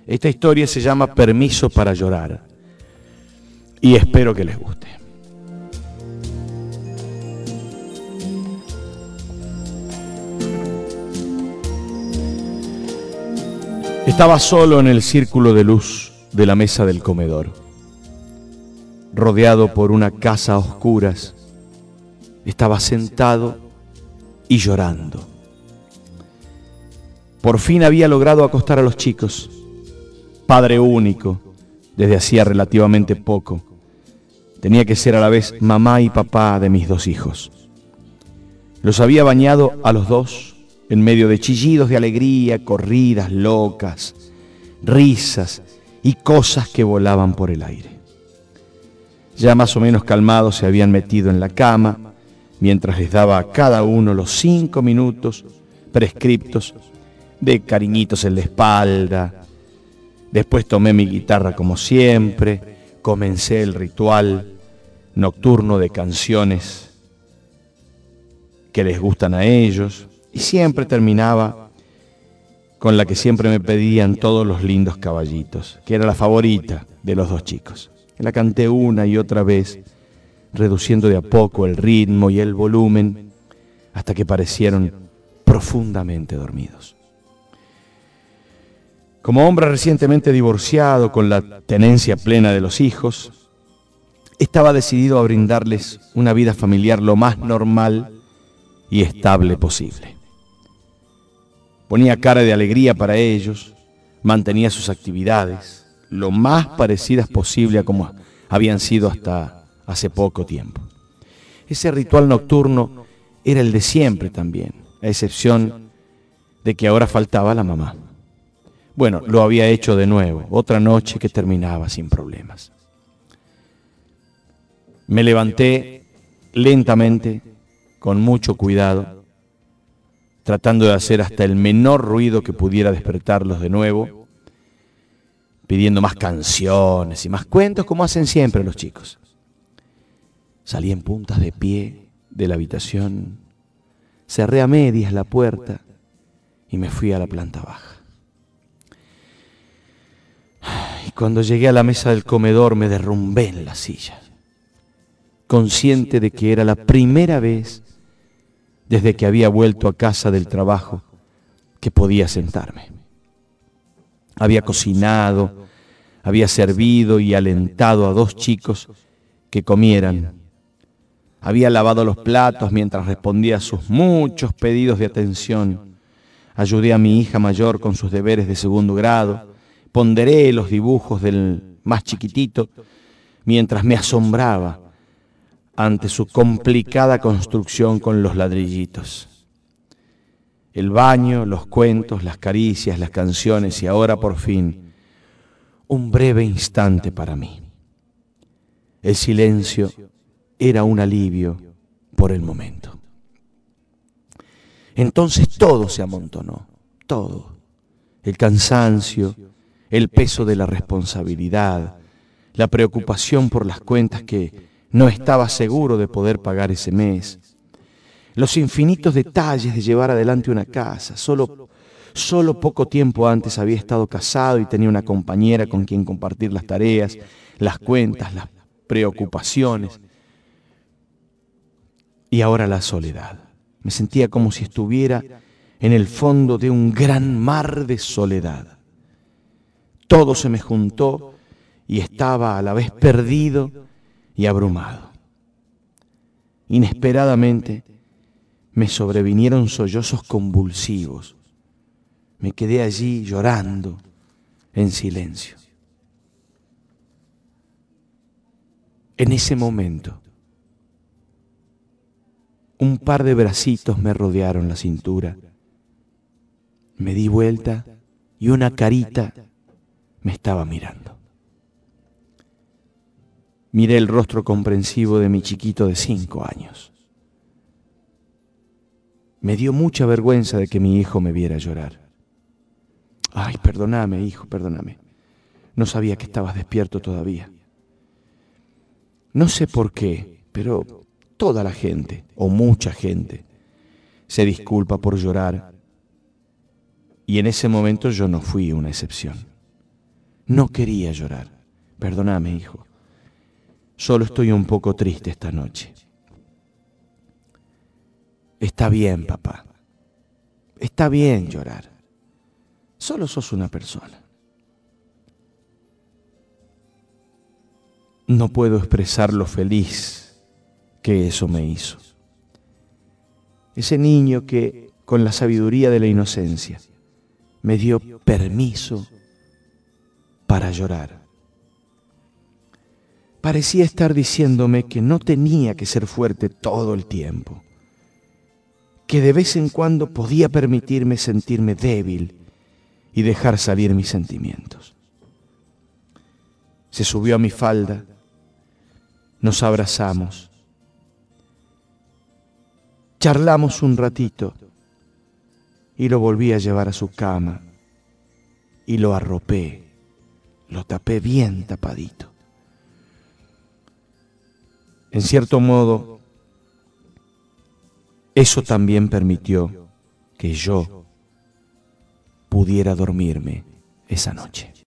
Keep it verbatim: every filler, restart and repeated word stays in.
Esta historia se llama Permiso para llorar y espero que les guste. Estaba solo en el círculo de luz de la mesa del comedor, rodeado por una casa a oscuras. Estaba sentado y llorando. Por fin había logrado acostar a los chicos. Padre único, desde hacía relativamente poco. Tenía que ser a la vez mamá y papá de mis dos hijos. Los había bañado a los dos en medio de chillidos de alegría, corridas locas, risas y cosas que volaban por el aire. Ya más o menos calmados se habían metido en la cama, mientras les daba a cada uno los cinco minutos prescriptos de cariñitos en la espalda. Después tomé mi guitarra como siempre, comencé el ritual nocturno de canciones que les gustan a ellos, y siempre terminaba con la que siempre me pedían todos los lindos caballitos, que era la favorita de los dos chicos. La canté una y otra vez, reduciendo de a poco el ritmo y el volumen, hasta que parecieron profundamente dormidos. Como hombre recientemente divorciado, con la tenencia plena de los hijos, estaba decidido a brindarles una vida familiar lo más normal y estable posible. Ponía cara de alegría para ellos, mantenía sus actividades lo más parecidas posible a como habían sido hasta hace poco tiempo. Ese ritual nocturno era el de siempre también, a excepción de que ahora faltaba la mamá. Bueno, lo había hecho de nuevo, otra noche que terminaba sin problemas. Me levanté lentamente, con mucho cuidado, tratando de hacer hasta el menor ruido que pudiera despertarlos de nuevo, pidiendo más canciones y más cuentos, como hacen siempre los chicos. Salí en puntas de pie de la habitación, cerré a medias la puerta y me fui a la planta baja. Y cuando llegué a la mesa del comedor me derrumbé en la silla, consciente de que era la primera vez desde que había vuelto a casa del trabajo que podía sentarme. Había cocinado, había servido y alentado a dos chicos que comieran. Había lavado los platos mientras respondía a sus muchos pedidos de atención. Ayudé a mi hija mayor con sus deberes de segundo grado. Ponderé los dibujos del más chiquitito mientras me asombraba ante su complicada construcción con los ladrillitos. El baño, los cuentos, las caricias, las canciones y ahora por fin un breve instante para mí. El silencio era un alivio por el momento. Entonces todo se amontonó, todo. El cansancio, el peso de la responsabilidad, la preocupación por las cuentas que no estaba seguro de poder pagar ese mes, los infinitos detalles de llevar adelante una casa. Solo, solo poco tiempo antes había estado casado y tenía una compañera con quien compartir las tareas, las cuentas, las preocupaciones. Y ahora la soledad. Me sentía como si estuviera en el fondo de un gran mar de soledad. Todo se me juntó y estaba a la vez perdido y abrumado. Inesperadamente me sobrevinieron sollozos convulsivos. Me quedé allí llorando en silencio. En ese momento, un par de bracitos me rodearon la cintura. Me di vuelta y una carita me estaba mirando. Miré el rostro comprensivo de mi chiquito de cinco años. Me dio mucha vergüenza de que mi hijo me viera llorar. Ay, perdóname, hijo, perdóname. No sabía que estabas despierto todavía. No sé por qué, pero toda la gente, o mucha gente, se disculpa por llorar. Y en ese momento yo no fui una excepción. No quería llorar. Perdóname, hijo. Solo estoy un poco triste esta noche. Está bien, papá. Está bien llorar. Solo sos una persona. No puedo expresar lo feliz que eso me hizo. Ese niño que, con la sabiduría de la inocencia, me dio permiso para llorar. Parecía estar diciéndome que no tenía que ser fuerte todo el tiempo, que de vez en cuando podía permitirme sentirme débil y dejar salir mis sentimientos. Se subió a mi falda, nos abrazamos, charlamos un ratito y lo volví a llevar a su cama y lo arropé, lo tapé bien tapadito. En cierto modo, eso también permitió que yo pudiera dormirme esa noche.